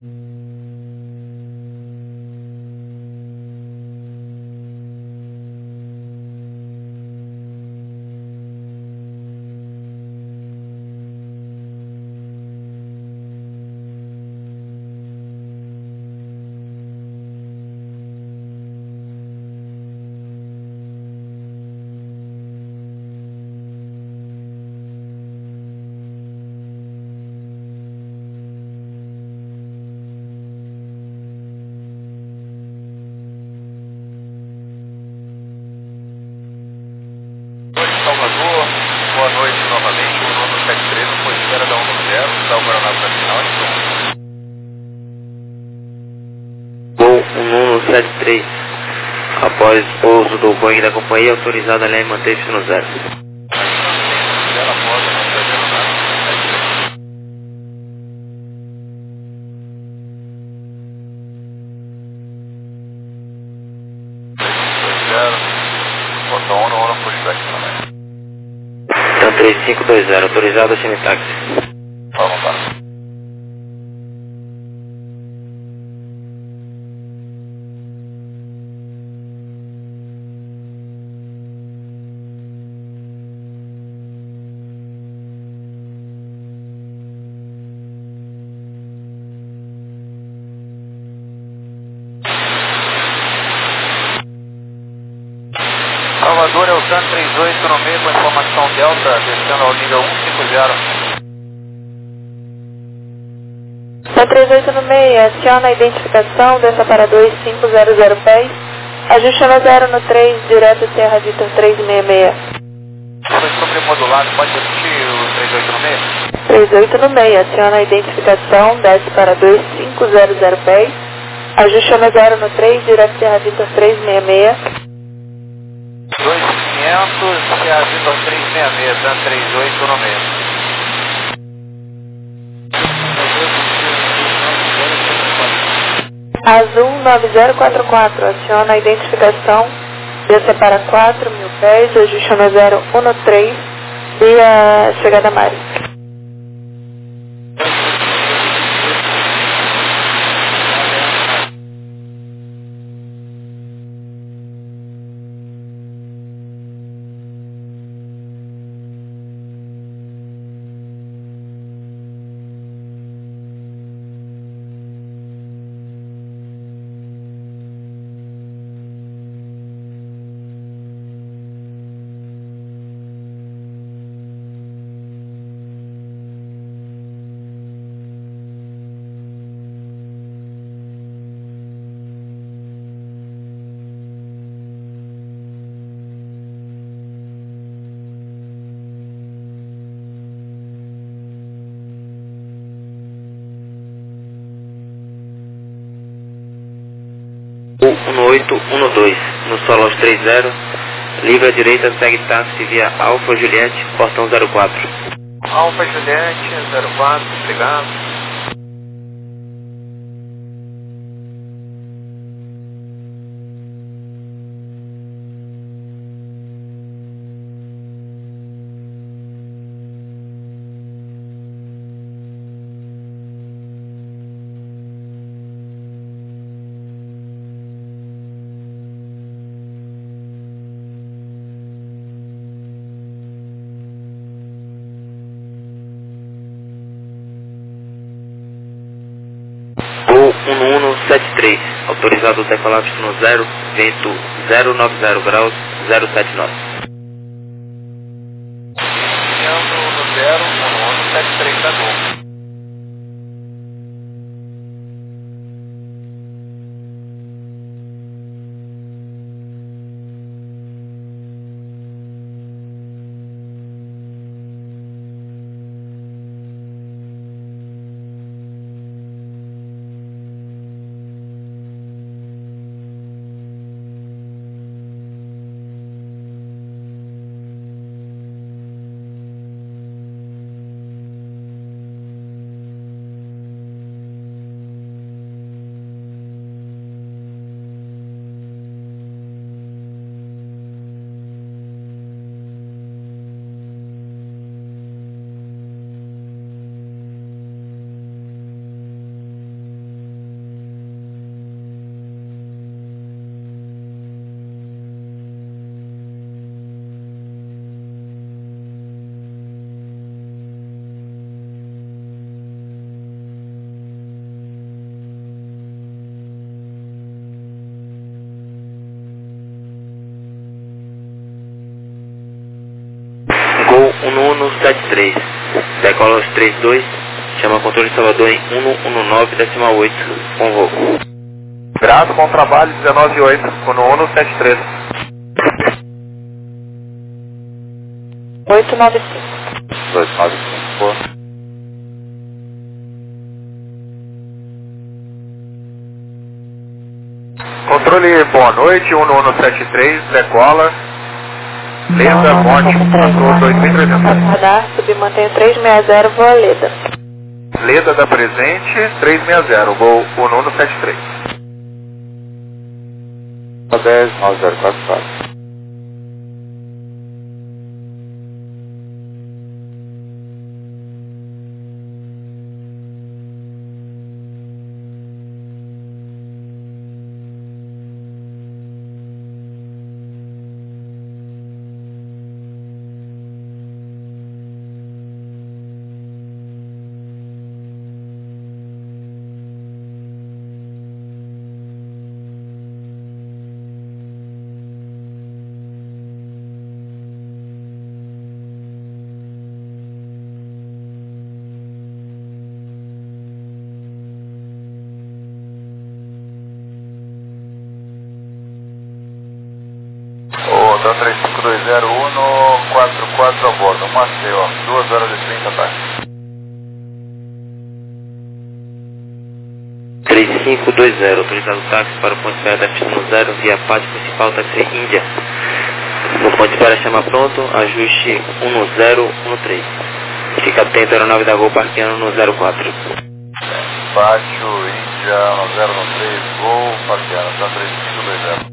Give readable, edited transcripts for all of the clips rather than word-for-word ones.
Salvador, boa noite novamente. O número 73 foi espera da 110, está o Guaraná final em Gol 173. Após pouso do Boeing da companhia, autorizado a linha manteve-se no zero. Botão 1 no pushback também. Então 3520, autorizado a semi-táxi. Vamos lá. Salvador é o TAN 38 no meio com informação Delta, descendo ao nível 150. TAN 38 no meio, aciona a identificação, desça para 2500 pés, ajuste no 0 no 3, direto Serra Vitor 366. Foi sobremodulado, pode repetir o 38 no meio? 38 no meio, aciona a identificação, desce para 2500 pés, ajuste no 0 no 3, direto Serra Vitor 366. 2500 e a Vitor 366, TAN 38 no meio. Azul 9044, aciona a identificação, desça para 4.000 pés, ajuste no 013, via chegada Mari. Gol 1812, no solo aos 30, livre à direita, segue táxi via Alfa Juliette, portão 04. Alfa Juliette 04, obrigado. Gol 1173, autorizado o decolapse no 0, vento 090 graus, 079. Iniciando no 0, 1173 da Gol. 1173. Decola aos 32, chama controle de Salvador em 119,8, com voo. Graças, bom trabalho, 19,8, no 1173. 895. 295, boa. Controle, boa noite, 1173, decola. Leda, Monte, controle 2300. Radar, submantenha 360, voa Leda. Leda da presente, 360, voo 1173. 10, 9044. Então 3520144 a bordo, Maceió, 2 horas e 30 da tarde. 3520, autorizado o táxi para o ponto de espera da pista 0, via pátio principal, táxi Índia. No ponto de espera chama pronto, ajuste 1013. Fica atento, aeronave da Gol parqueando no 04. Pátio Índia, 1013, Gol, parqueando, então 3520.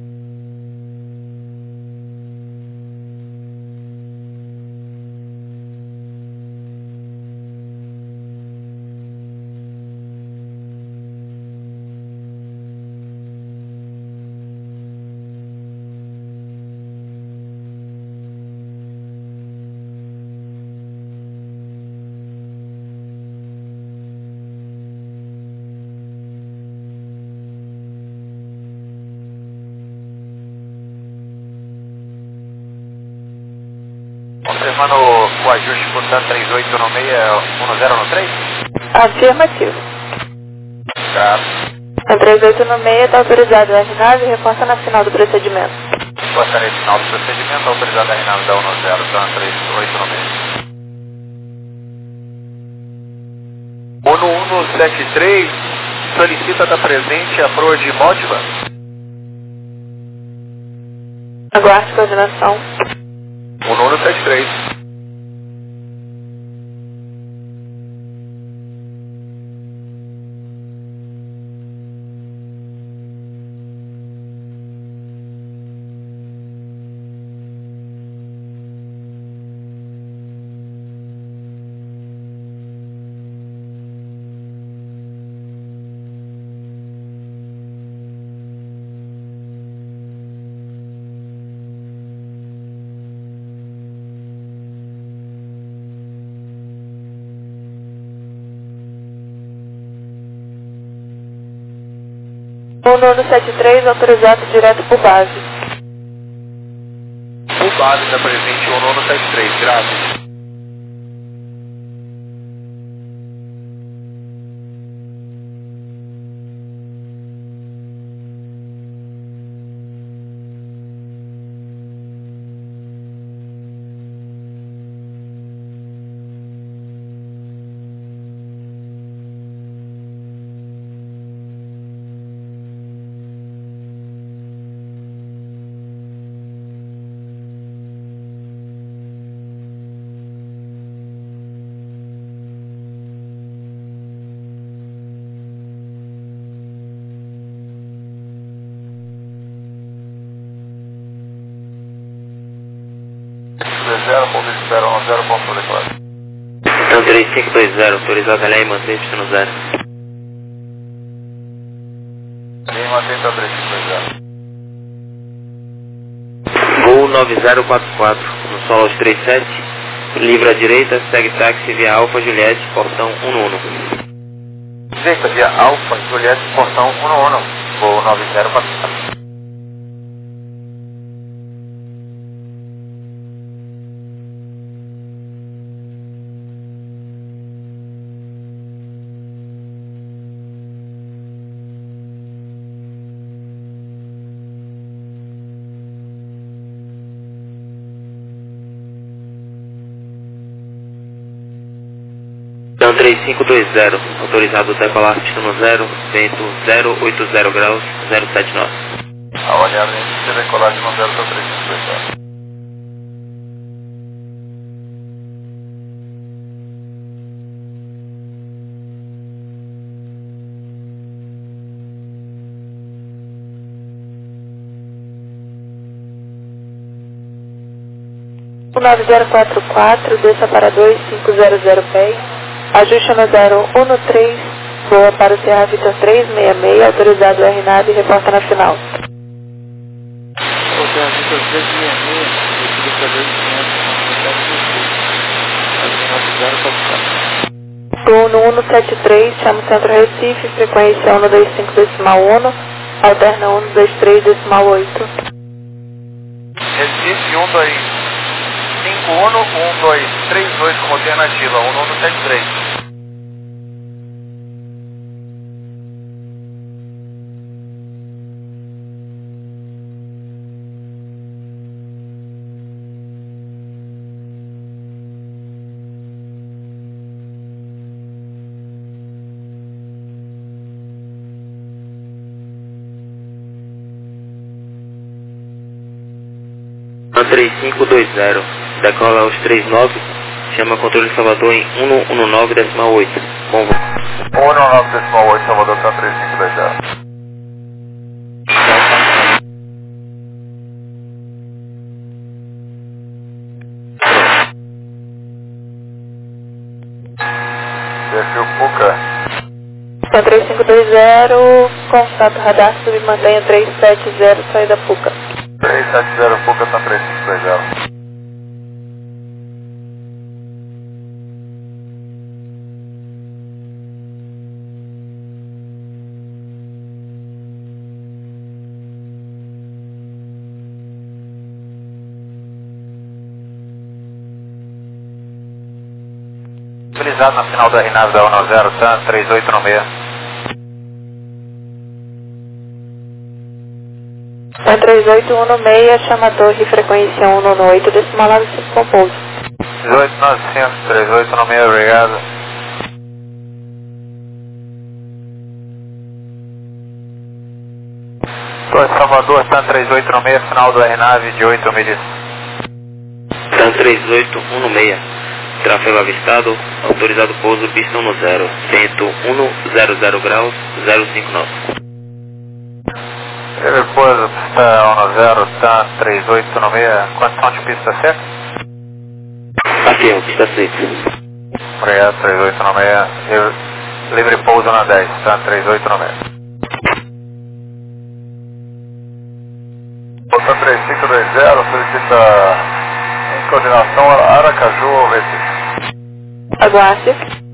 Confirmando o ajuste por tanto 3896, 1013? Afirmativo. Tá. A 3896 está autorizado a aeronave e reforça na final do procedimento. Gostaria de final do procedimento, autorizado a aeronave da 10, tá 3896. ONU 173 solicita da presente a proa de Módiva. Aguarde coordenação. ONU 173. O 173 autorizado direto por base. O base da presente ONU 173, grave. Ponto de espera 10, ponto declarado. Então 3520, autorizado a lei e mantém pista no 0. Lei mantém para 3520. Voo 9044, no solo aos 37, livre à direita, segue táxi via Alfa Juliette, portão 11. Direita via Alfa Juliette, portão 11. Voo 9044. TAM 3520, autorizado decolar pista no 0, vento 080 graus, 07 nós. Avaliar a índice de decolagem no 0 TAM 3520. O 9044, desça para 2500 pés, ajuste no 013, voa para o Sierra Victor 366, autorizado RNAV e reporta na final. O Sierra Victor 366, utiliza 2500, Turno 173, chama o Centro Recife, frequência 125.1, alterna 123.8. Recife 125 1238 como alternativa, 1173. TAM 3520, decola aos 39, chama controle Salvador em 119.8. Convo. 119.8, Salvador TAM 3520. Perfil Puca. TAM 3520, contato radar, submantenha 370, saída Puca. 370 Puca TAM 3520. Utilizado na final da RNAV da 10 TAM 3896. TAM 3816, chama a torre, frequência 198, decimal 95 compouso. 18900, 3896, obrigado. Torre Salvador, TAM 3896, final do RNAV de 8 milhas. TAM 3816, tráfego avistado, autorizado pouso pista 10, vento 100 graus, 05 nós. Pouso pista 10, TAM 3896, condição de pista seca? Afirmo, pista seca. Obrigado, 3896, livre pouso na 10, TAM 3896. TAM 3520, solicita em coordenação Aracaju, Recife. Aguarde.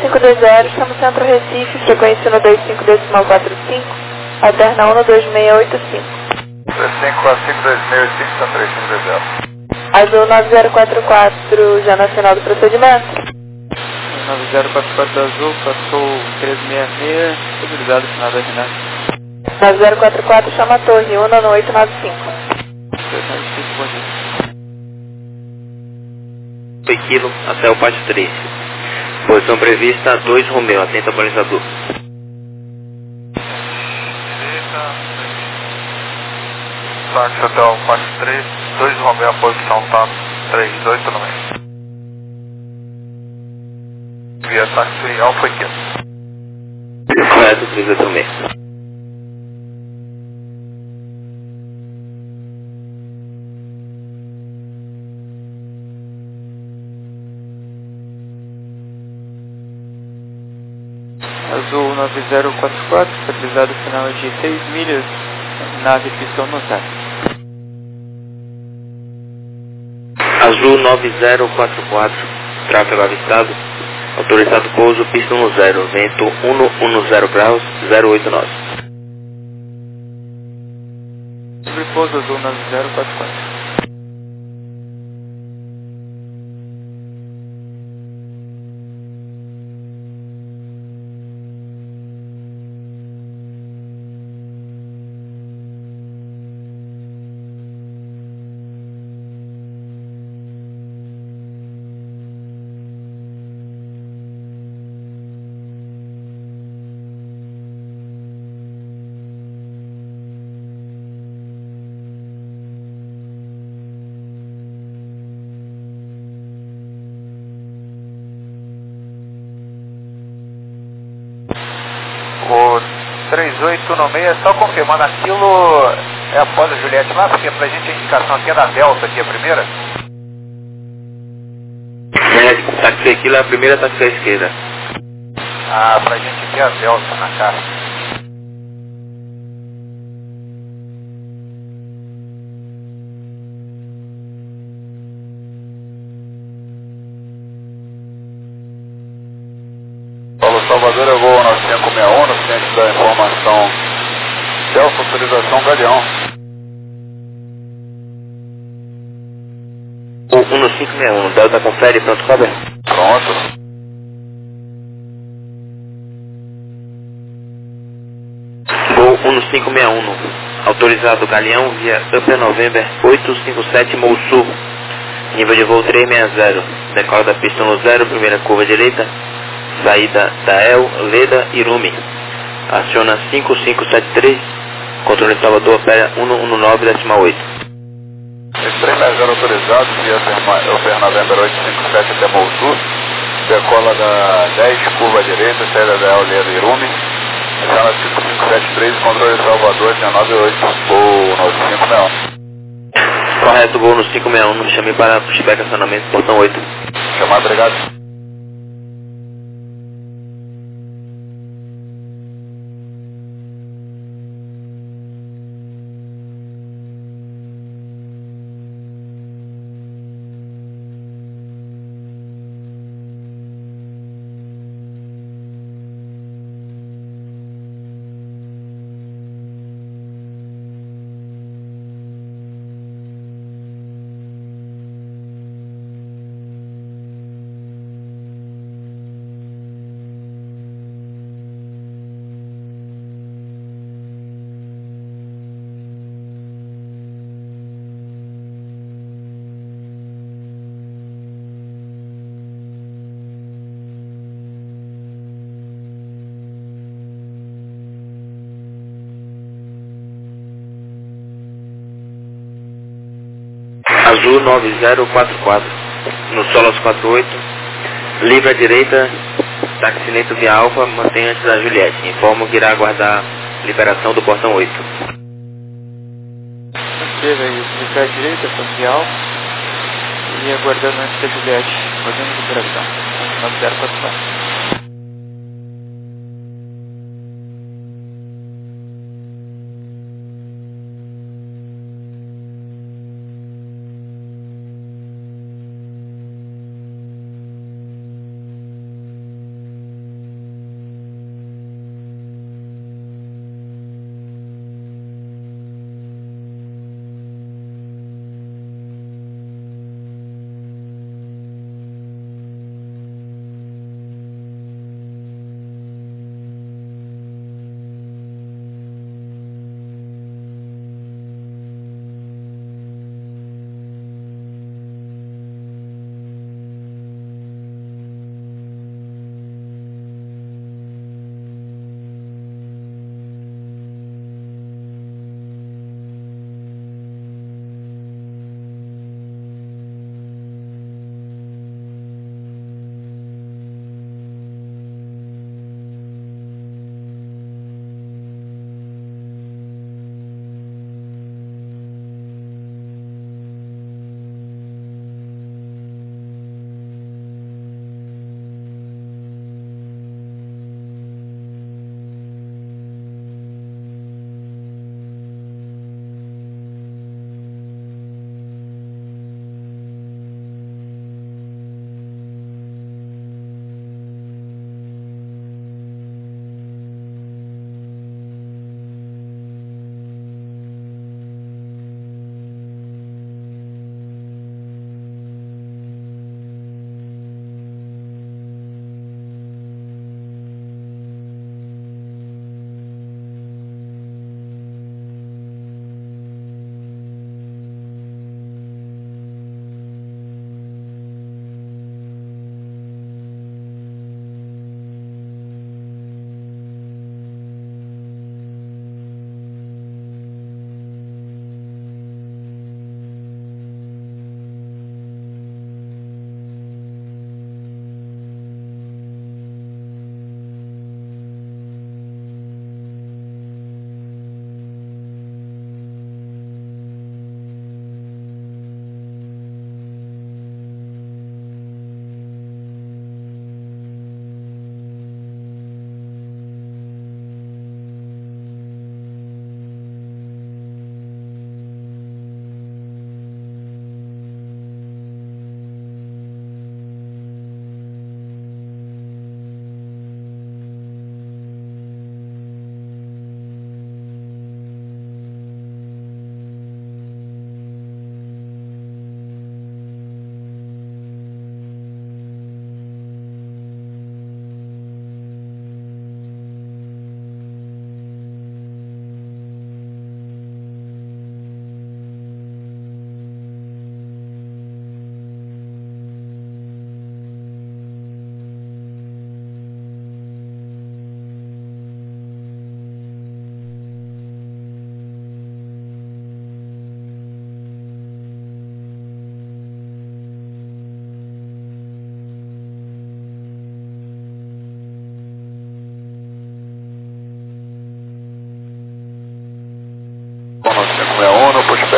1520, chama o Centro Recife, frequência 125.45, alterna 12685. 35452685, Centro Recife 20. Azul 9044, já nacional do procedimento. 9044 azul, passou 366, estabilizado, final da RNAV. 9044, chama a torre, 19895. Bom dia. Kilo até o pátio 3. Posição prevista 2 Romeu, atenta balizador. Direita, táxi até o 43, 2 Romeu, a posição tá 389. Via táxi Alfa Kilo. Correto, 386. Azul 9044, estabilizado final de 6 milhas, nave pistão no TAC. Azul 9044, tráfego avistado, autorizado pouso, pista 10, vento 110 graus, 089. Sobre pouso azul 9044. O 3896, só confirmando, aquilo é após a Juliette lá, porque pra gente a indicação aqui é da Delta, aqui a primeira. Táxi aquilo é a primeira, táxi à esquerda. Ah, pra gente aqui é a Delta na cara. Paulo Salvador, eu vou no 561, no centro da informação Delta, autorização Galeão. O 1561, Delta confere, pronto, cover. Pronto. Voo 1561, autorizado Galeão via Upper November 857 Mosul, nível de voo 360, decola da pista 10, primeira curva direita, saída da El, Leda e Rumi, aciona 5573, controle de Salvador opera 119,8. Esse 360 autorizado via Upper November 857 até Mosul, decola da 10, curva direita, saída da El, Leda e Rumi, aciona 5573, controle de Salvador 198, voo no 561. Correto, voo no 561, chame para pushback acionamento, portão 8. Chamado, obrigado. Azul 9044, no Solos 48, livre à direita, táxi lento via Alfa, mantém antes da Juliette. Informo que irá aguardar liberação do portão 8. Manteve aí, livre à direita, social, e aguardando antes da Juliette, fazendo liberação. 9044.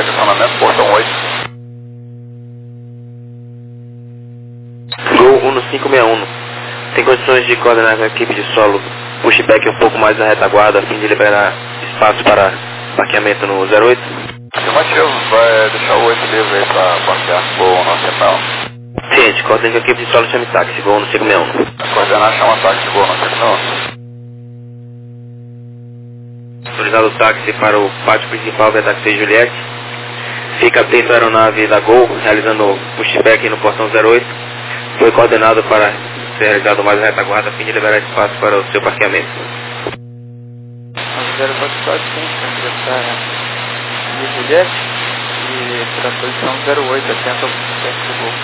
estacionamento, portão 8. Gol 1561. Tem condições de coordenar com a equipe de solo pushback um pouco mais na retaguarda a fim de liberar espaço para parqueamento no 08? Afirmativo, vai deixar o 8 livre aí para parquear. Gol 971. Ciente, coordene com a equipe de solo chame táxi, Gol 1561. Coordenar chama táxi, Gol 971. Autorizado o táxi para o pátio principal da Taxi Juliette. Fica atento à aeronave da Gol, realizando pushback no portão 08. Foi coordenado para ser realizado mais na retaguarda a fim de liberar espaço para o seu parqueamento. 044 sim, para Juliette e para a posição 08, atento ao pushback do Gol.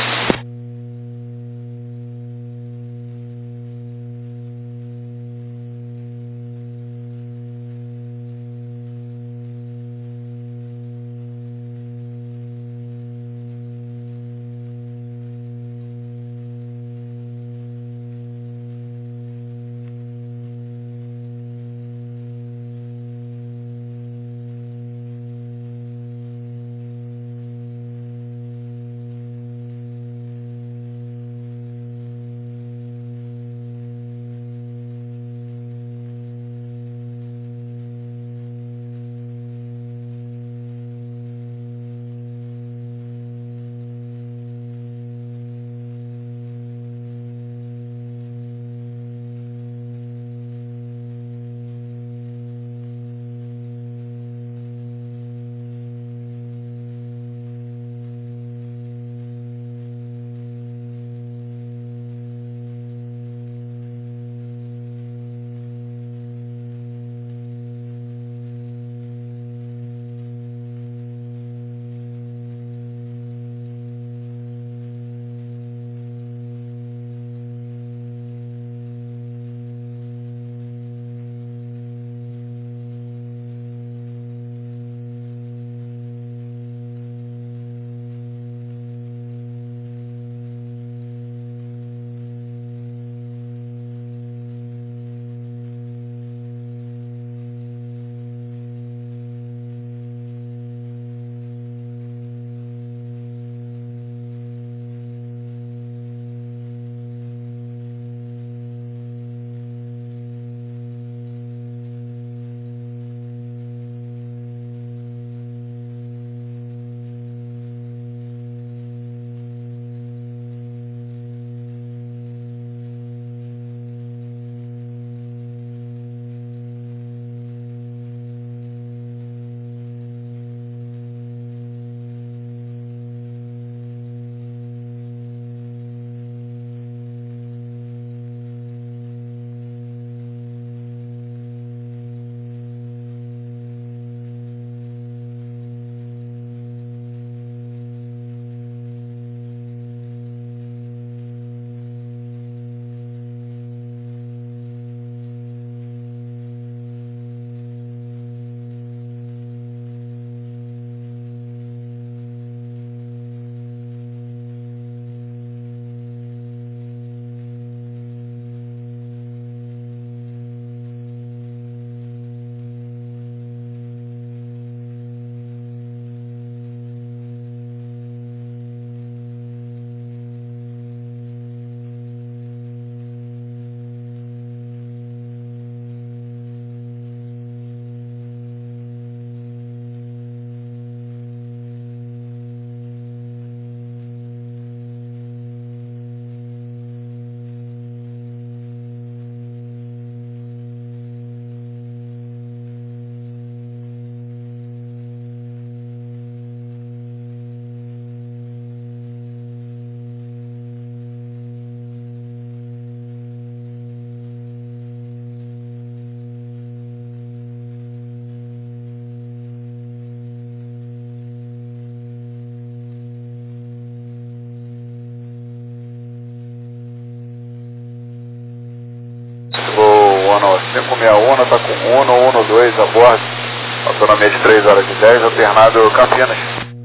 Uno 561, está com Uno 12 a bordo, autonomia de 3 horas e 10, alternado Campinas.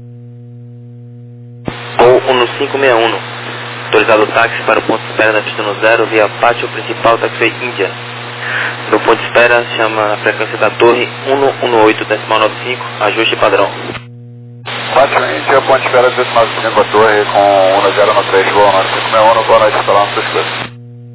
Gol 1561, autorizado o táxi para o ponto de espera da pista no 0 via pátio principal Taxi Índia. No ponto de espera chama a frequência da torre 118.95, ajuste padrão. 4 Índia, ponte espera 295 a torre com 1013, voo 9561, boa noite, falando suas coisas.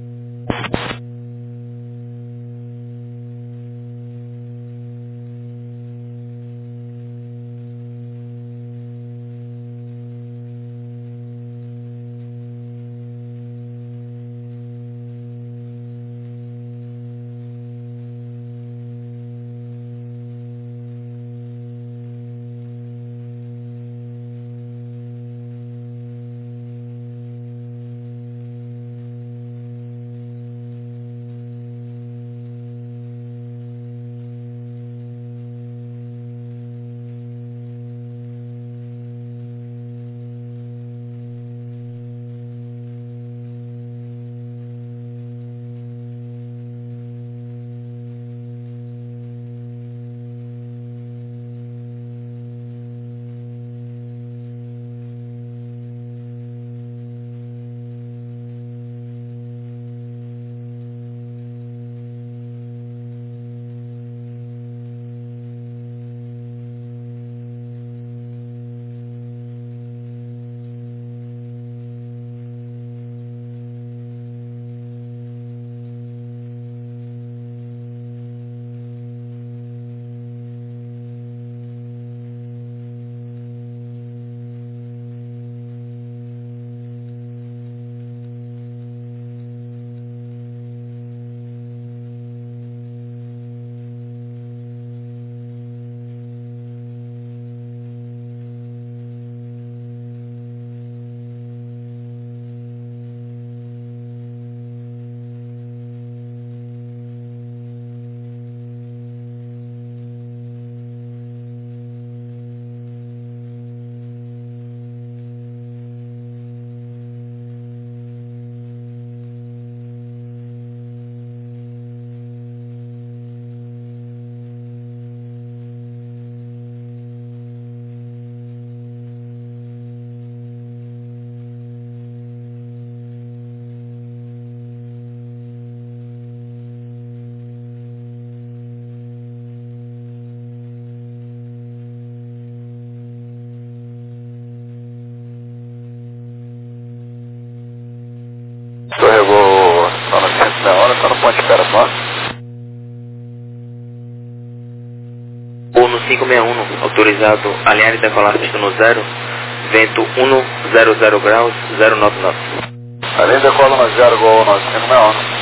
Torre voo 9561, está no ponte espera, só. Voo no 561, autorizado alinhar e decolar pista no 0, vento 100 graus, 099. Além decola no 0, voo 9561.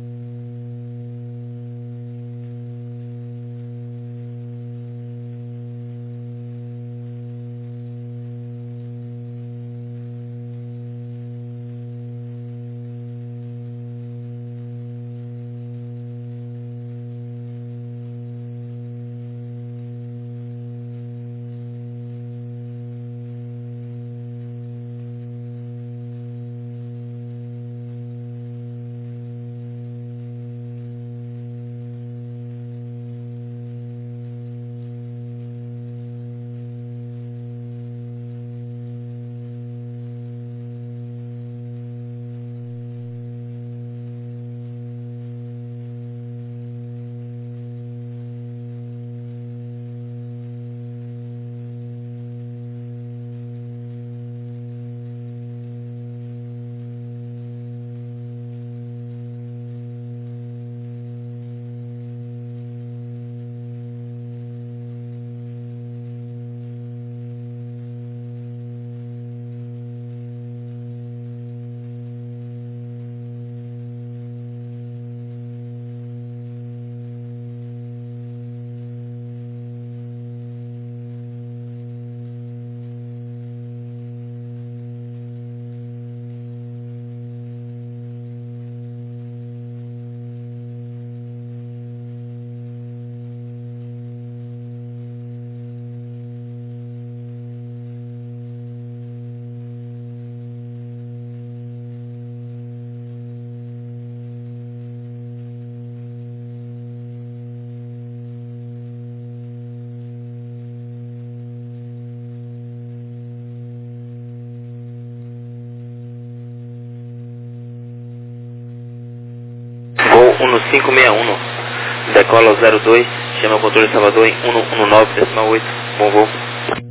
Voo 1561, decola 02, chama o controle Salvador em 119,8, bom voo.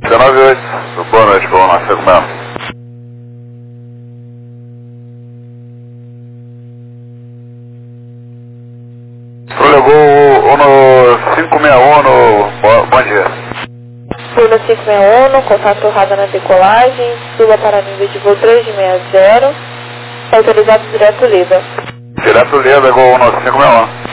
198, boa noite, vamos lá, você mesmo. Levou no 561, bom dia. Turno 561, contato errado na decolagem, suba para nível de voo 3 de 60, autorizado direto Lida. Direto Lida, Gol no 561.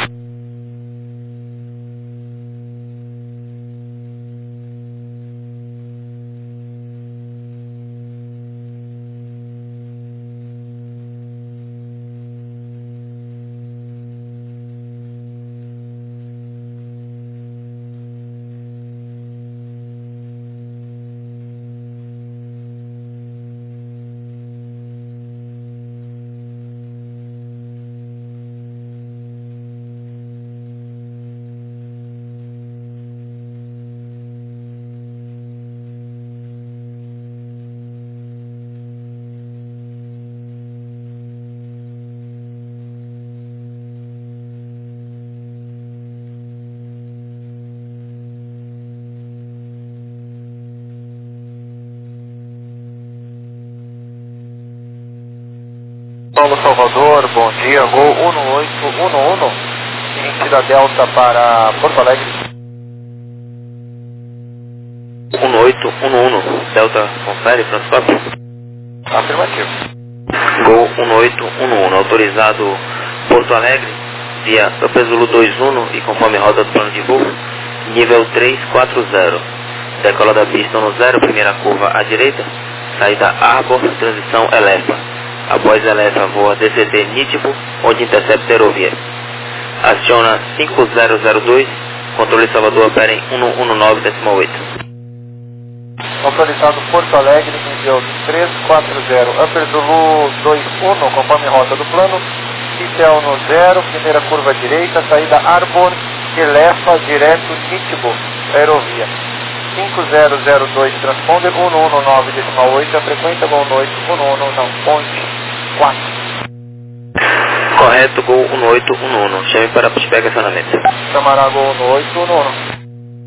Paulo Salvador, bom dia, Gol 1811, sentido Delta para Porto Alegre. 1811, Delta confere, Francisco. Afirmativo. Gol 1811, autorizado Porto Alegre, via Zulu 21 e conforme rota do plano de voo, nível 340. Decola da pista no 0, primeira curva à direita, saída Arbor, transição Elefa. Após Elefa, voa DCT Nítibo, onde intercepta aerovia. Aciona 5002, controle Salvador, opera em 119,8. Autorizado Porto Alegre, nível 340, Upper Zulu 21, conforme rota do plano, Citel no 0, primeira curva à direita, saída Arbor, Elefa, direto Nítibo, aerovia. 5002 transponder 119,8, a frequência Gol noite 11 não, ponte 4. Correto, Gol 1811, chame para pushback acionamento. Chamará Gol 1811.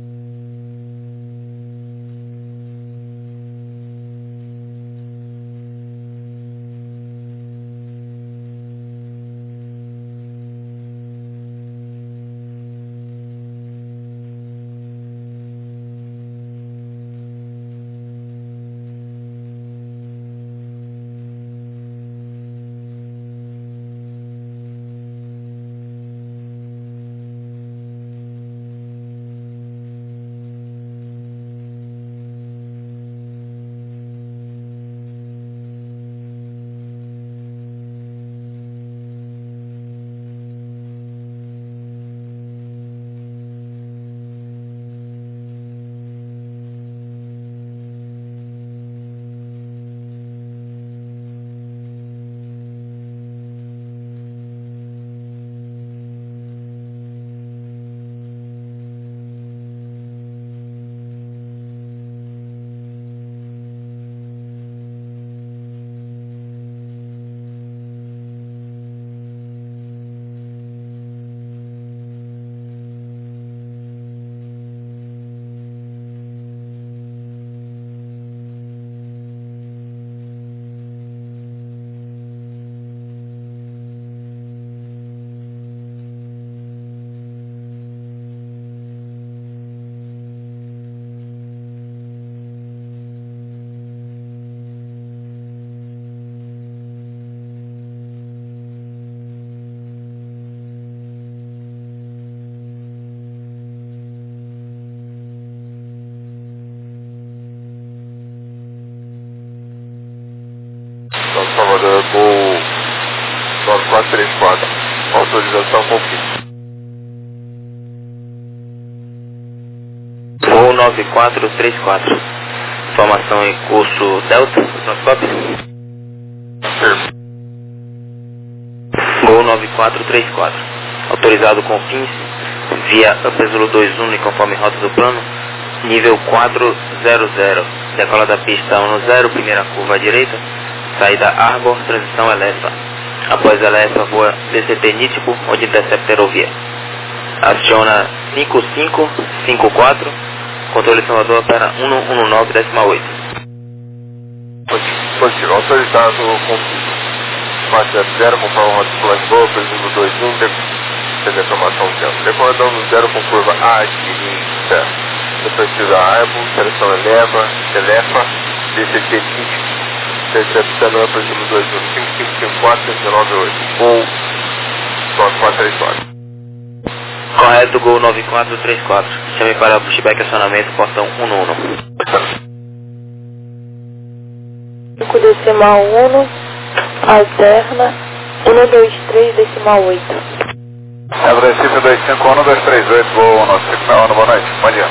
Salvador, Gol 9434, autorização confirma. Gol 9434, formação em curso Delta, Francisco. Confirma. Gol 9434, autorizado com fins via Zulu 21 e conforme rota do plano, nível 400, decola da pista 10, primeira curva à direita, saída Arbor, transição Elefa. Após Elefa, voa DCT Nítibo, onde intercepta aerovia. Aciona 5554, Controle Salvador para 119,8. Positivo. Autorizado com marcha 0 com forma de plano de voo, presumo 21, teve informação tempo. Decoradão no 0 com curva A, direita. Depois da Arbor, seleção Elefa, DCT 20, recepcionando presumo 21, 5554, 198, ou 9434. Correto, Gol 9434. Chame para pushback acionamento, portão 11. 5 decimal 1, alterna, 123 decimal 8. Recife 251-238, voo 195, boa noite, bom dia.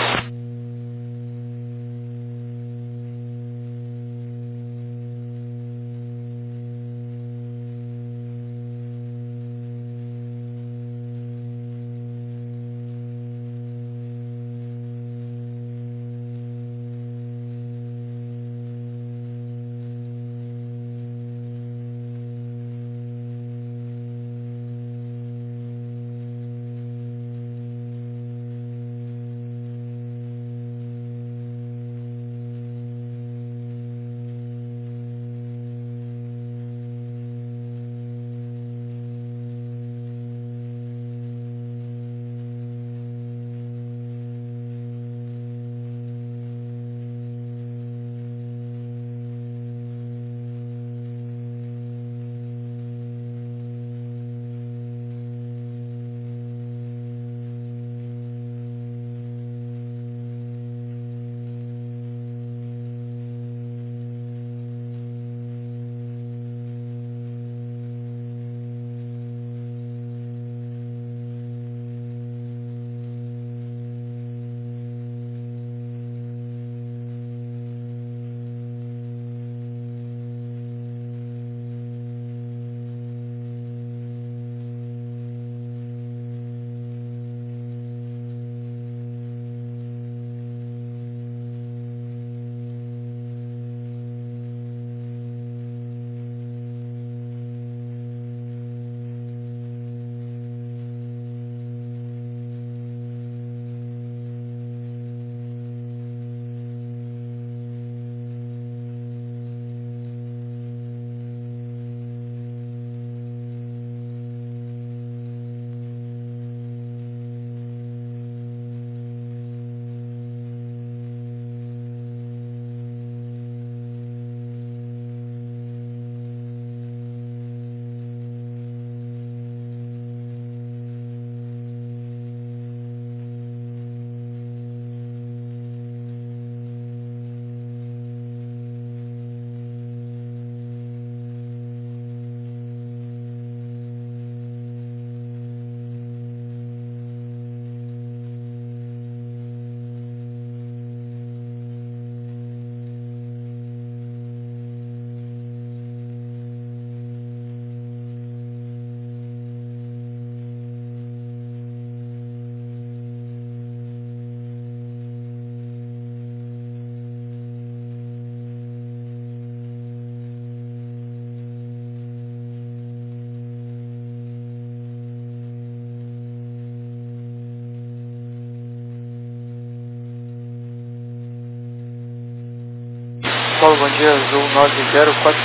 Paulo, bom dia, Azul 9045,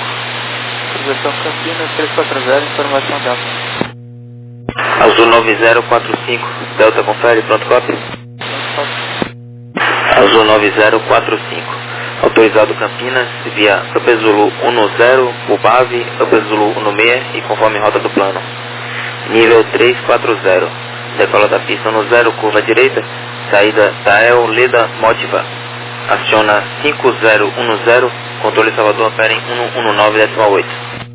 Cruzação Campinas 340, informação Delta. Azul 9045, Delta confere, pronto copy. Azul 9045, autorizado Campinas, via Upper Zulu 10, Ubave, Upper Zulu 16 e conforme rota do plano. Nível 340, decola da pista 10, curva direita, saída Tael Leda Motiva. Aciona 5010, controle Salvador, opera em 119,8.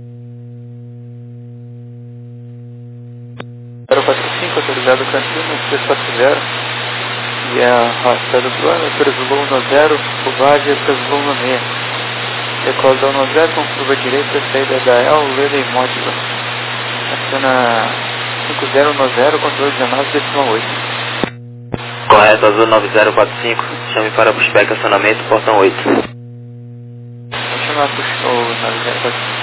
045, autorizado Campinas 340, e a rota do plano, Zulu 10, Ubave, Zulu 16. Decola da 10 com curva direita, saída da El Leda e Motiva. Aciona 5010, controle 19,8. Correto, Azul 9045, chame para pushback acionamento, portão 8. Vou chamar o 9045.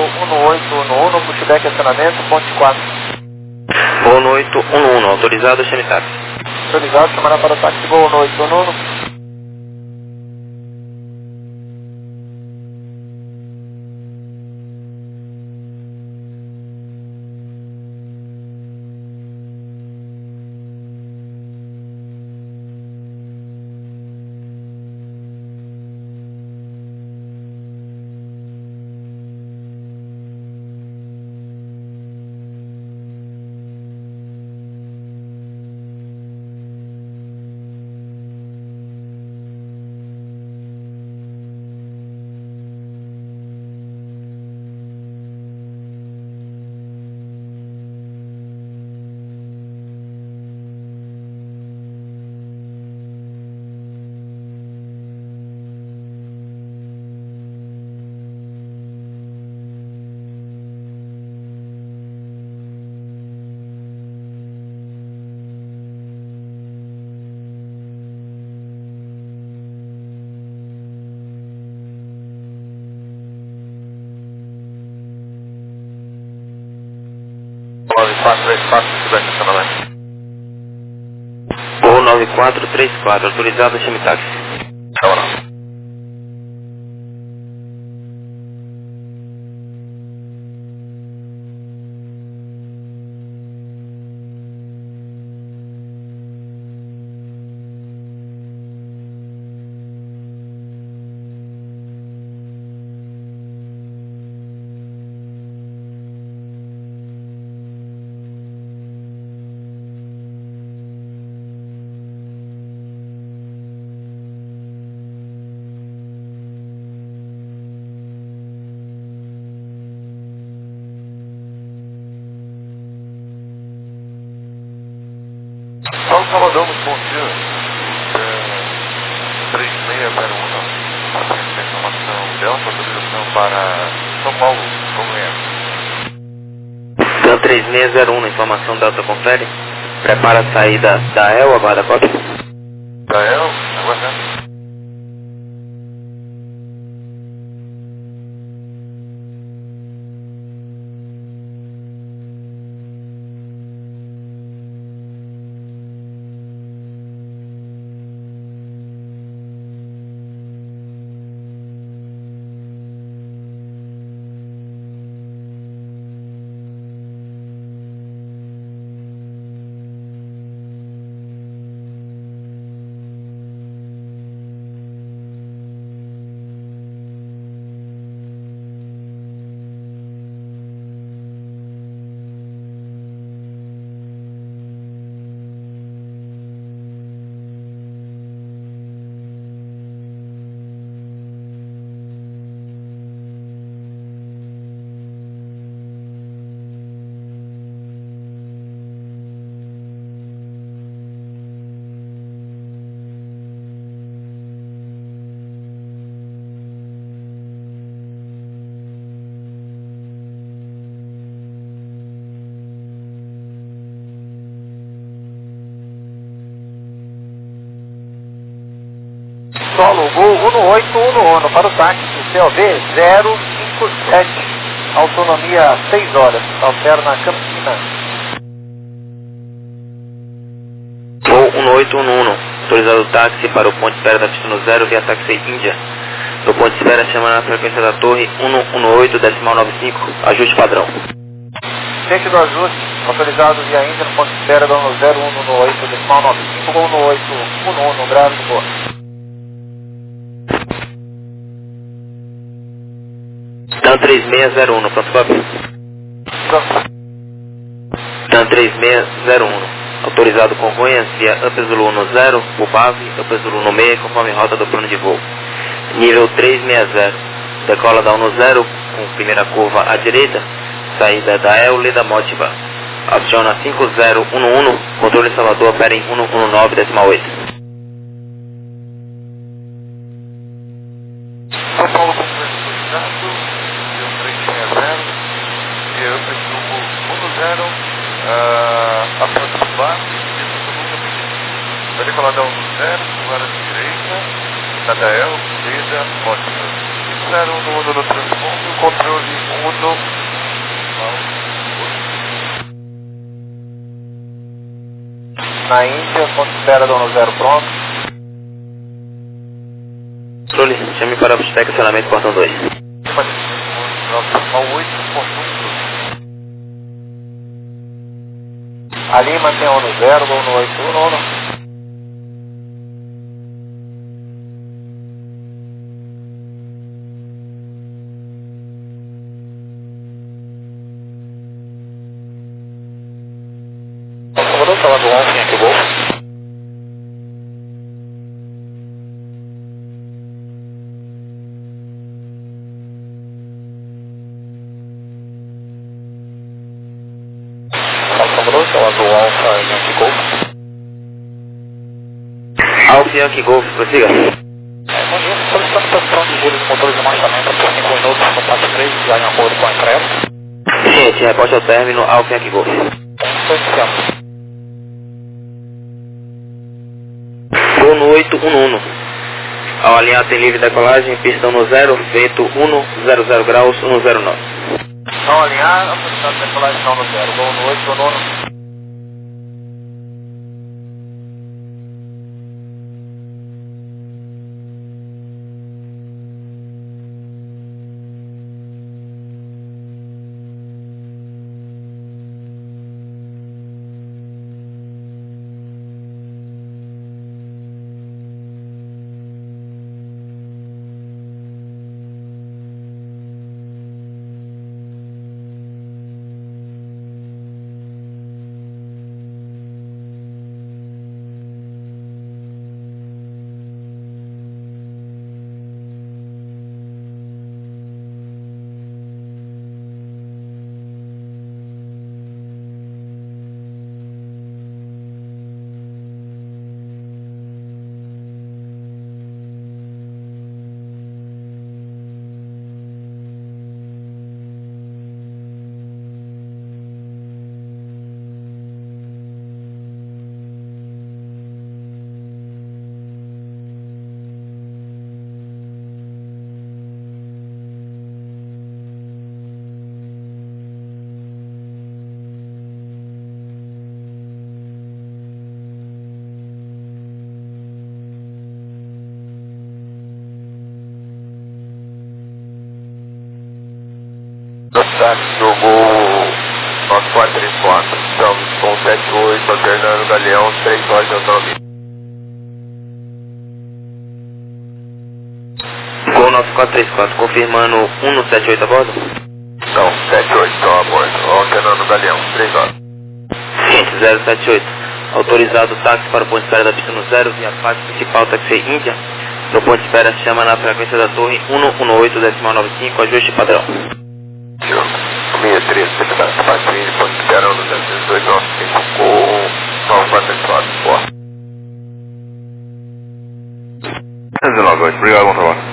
Apesulu 1811, pushback acionamento, ponte 4. Voo 1811, autorizado, chame táxi. Autorizado, chamará para o táxi Gol 1811. Voo 9434, autorizado, chame táxi. Paulo Salvador, muito bom dia. 3601, essa informação Delta, autorização para São Paulo, Congonhas. Dan 3601, informação Delta, confere. Prepara a saída da EL, aguarda a cópia. Gael, aguardando. Solo Gol 1811 para o táxi COV 057, autonomia 6 horas, alterna Campinas. Voo 1811, autorizado táxi para o ponte espera da Destino 0 via táxi Índia. Do ponte espera chamar a frequência da torre 118.95, ajuste padrão. Centro do ajuste, autorizado via Índia no ponto de espera do 0118.95, Gol 1811, grave de boa. Dan 3601, pronto, cópia. Dan 3601, autorizado Congonhas via Apesulu 10, Ubave, Apesulu 16, conforme rota do plano de voo. Nível 360, decola da 10 com primeira curva à direita, saída da EL Leda Motiva. Aciona 5011, controle Salvador opera em 119,8. São Paulo, autorizado, nível 360, e eu presumo 10, aproximar, vai decolar da 10, curva à direita, da EL Leda Motiva. 1011 no transpondo, controle 1. Na Índia, ponto de espera do 10 pronto. Controle, chame para feedback acionamento portão 2. Ali mantém o 10, vou no 811. Falar do Alfa Yankee Golf. Alfa Grosso, falar do Alfa Yankee Golf. Alfa Yankee Golf, prossiga. Bom dia, solicitando posição de giro dos motores de marchamento por 5 minutos no passo 3, já em acordo com a entrega. Gente, reporte ao término, Alfa Yankee Golf. Iniciamos. Voo no 811. Ao alinhar tem livre decolagem, pistão no 0, vento 100 graus 109. Não alinhar, a posição de decolagem não no 0. Voo no 819. Táxi do voo 9434, estamos com 78, alternando Galeão, 3 horas de autonomia. Voo 9434, confirmando 178 a bordo? Não, 78, estão a bordo, alternando Galeão, 3 horas. Gente, 078. Autorizado táxi para o ponto de espera da pista no 0, via parte principal táxi Índia. No ponto de espera chama na frequência da torre 118.95, ajuste padrão. 63, secretário Patrícia, ponto de espera no 20295, com 9434, boa. 198, obrigado, bom trabalho.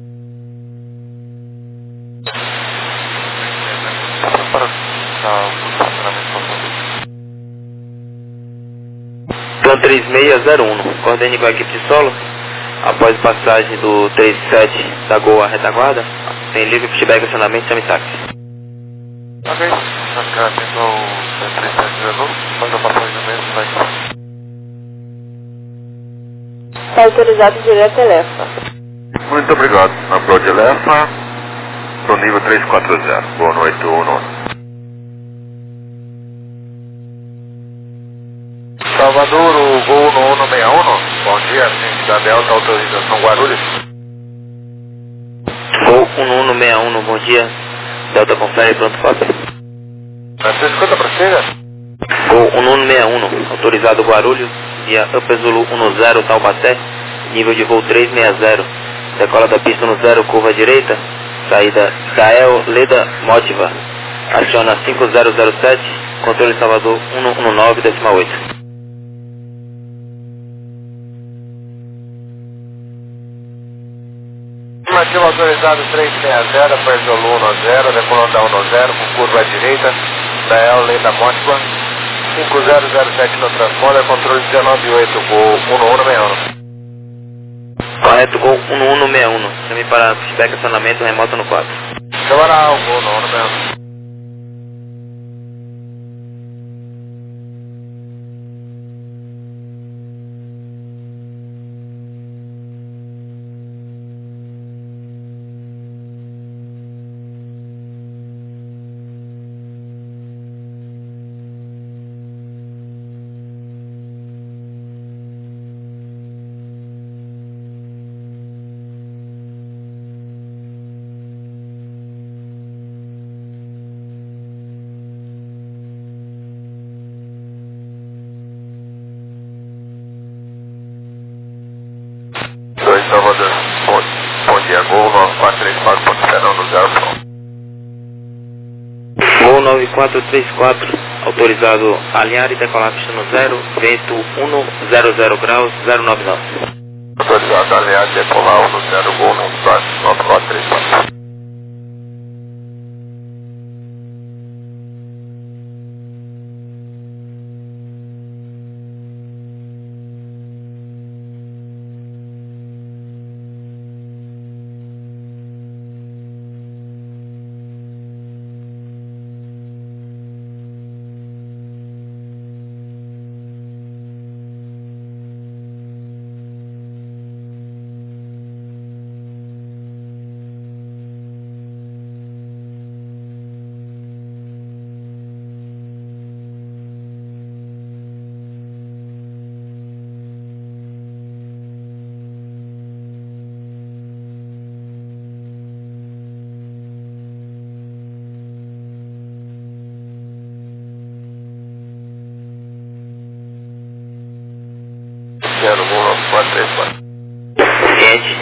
Plan 3601, coordene com a equipe de solo. Após passagem do 37 da Gol à retaguarda, tem livre feedback acionamento, chame táxi. Ok, atento ao 37 de novo, faz a passagem do mesmo, vai. Está autorizado direto Elefa. Muito obrigado. Na Approach Elefa, do nível 340, boa noite, 1. Salvador, o voo no 161, bom dia, ciência da Delta, autorização Guarulhos. Voo 11161, bom dia. Delta confere, pronto, cópia. Francisco, prossiga. Voo 1161, autorizado Guarulhos, via Upper Zulu 10 Taubaté, nível de voo 360, decola da pista no 0, curva direita, saída Gael Leda Motiva, aciona 5007, controle Salvador 119.8. Estimativa autorizado 360, Perzolu 10, decolando da 10, com curva à direita, Gael Leda Motiva, 5007 no transponder, controle 198, voo 1161. Correto, Gol 1161. Chame para feedback acionamento remoto no 4. Câmara 1, Gol 1161. Salvador, bom dia, Gol 9434, ponto Fernando 0. Gol 9434, autorizado alinhar e decolar pista 0, vento 100 graus 099. Autorizado alinhar e decolar 10, Gol 9434. Gol 9434. Ciente.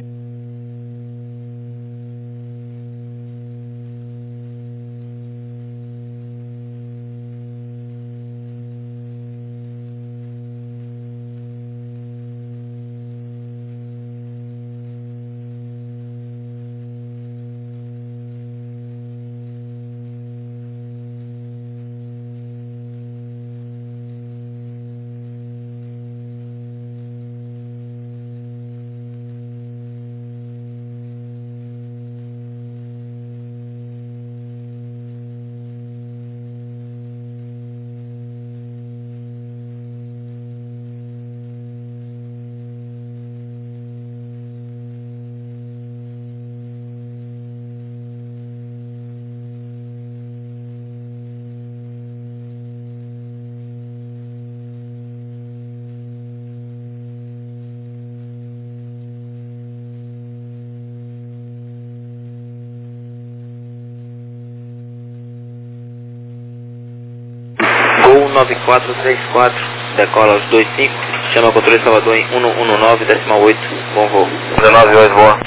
Gol 9434, decola aos 25, chama controle Salvador em 119,8, bom voo. 198, boa.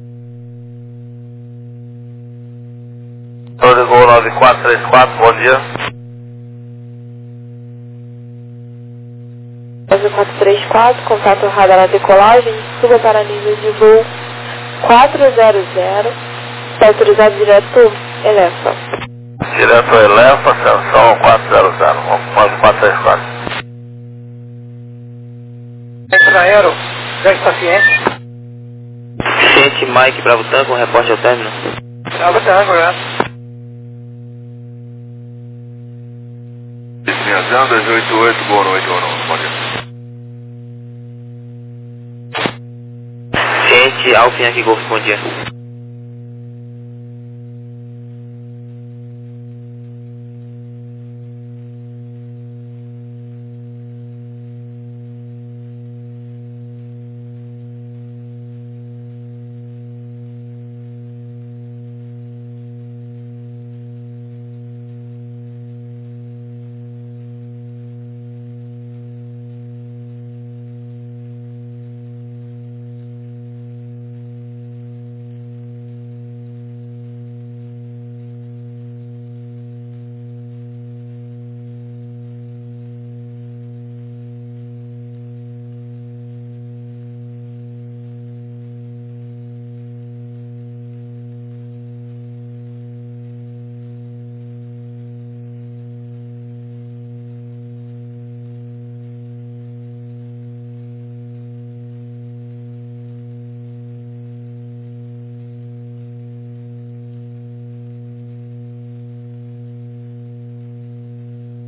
Todo Gol 9434, bom dia. 9434, contato radar na decolagem, suba para nível de voo 400, está autorizado direto Elefa. Direto Elefa, ascensão 400, 9434. Centro Aero, já está ciente? Ciente, Mike, Bravo Tango, reporte ao término. Bravo Tango, já. Desviação 288, Gol 981, bom dia. Ciente, Alpha Yankee Golf, bom dia.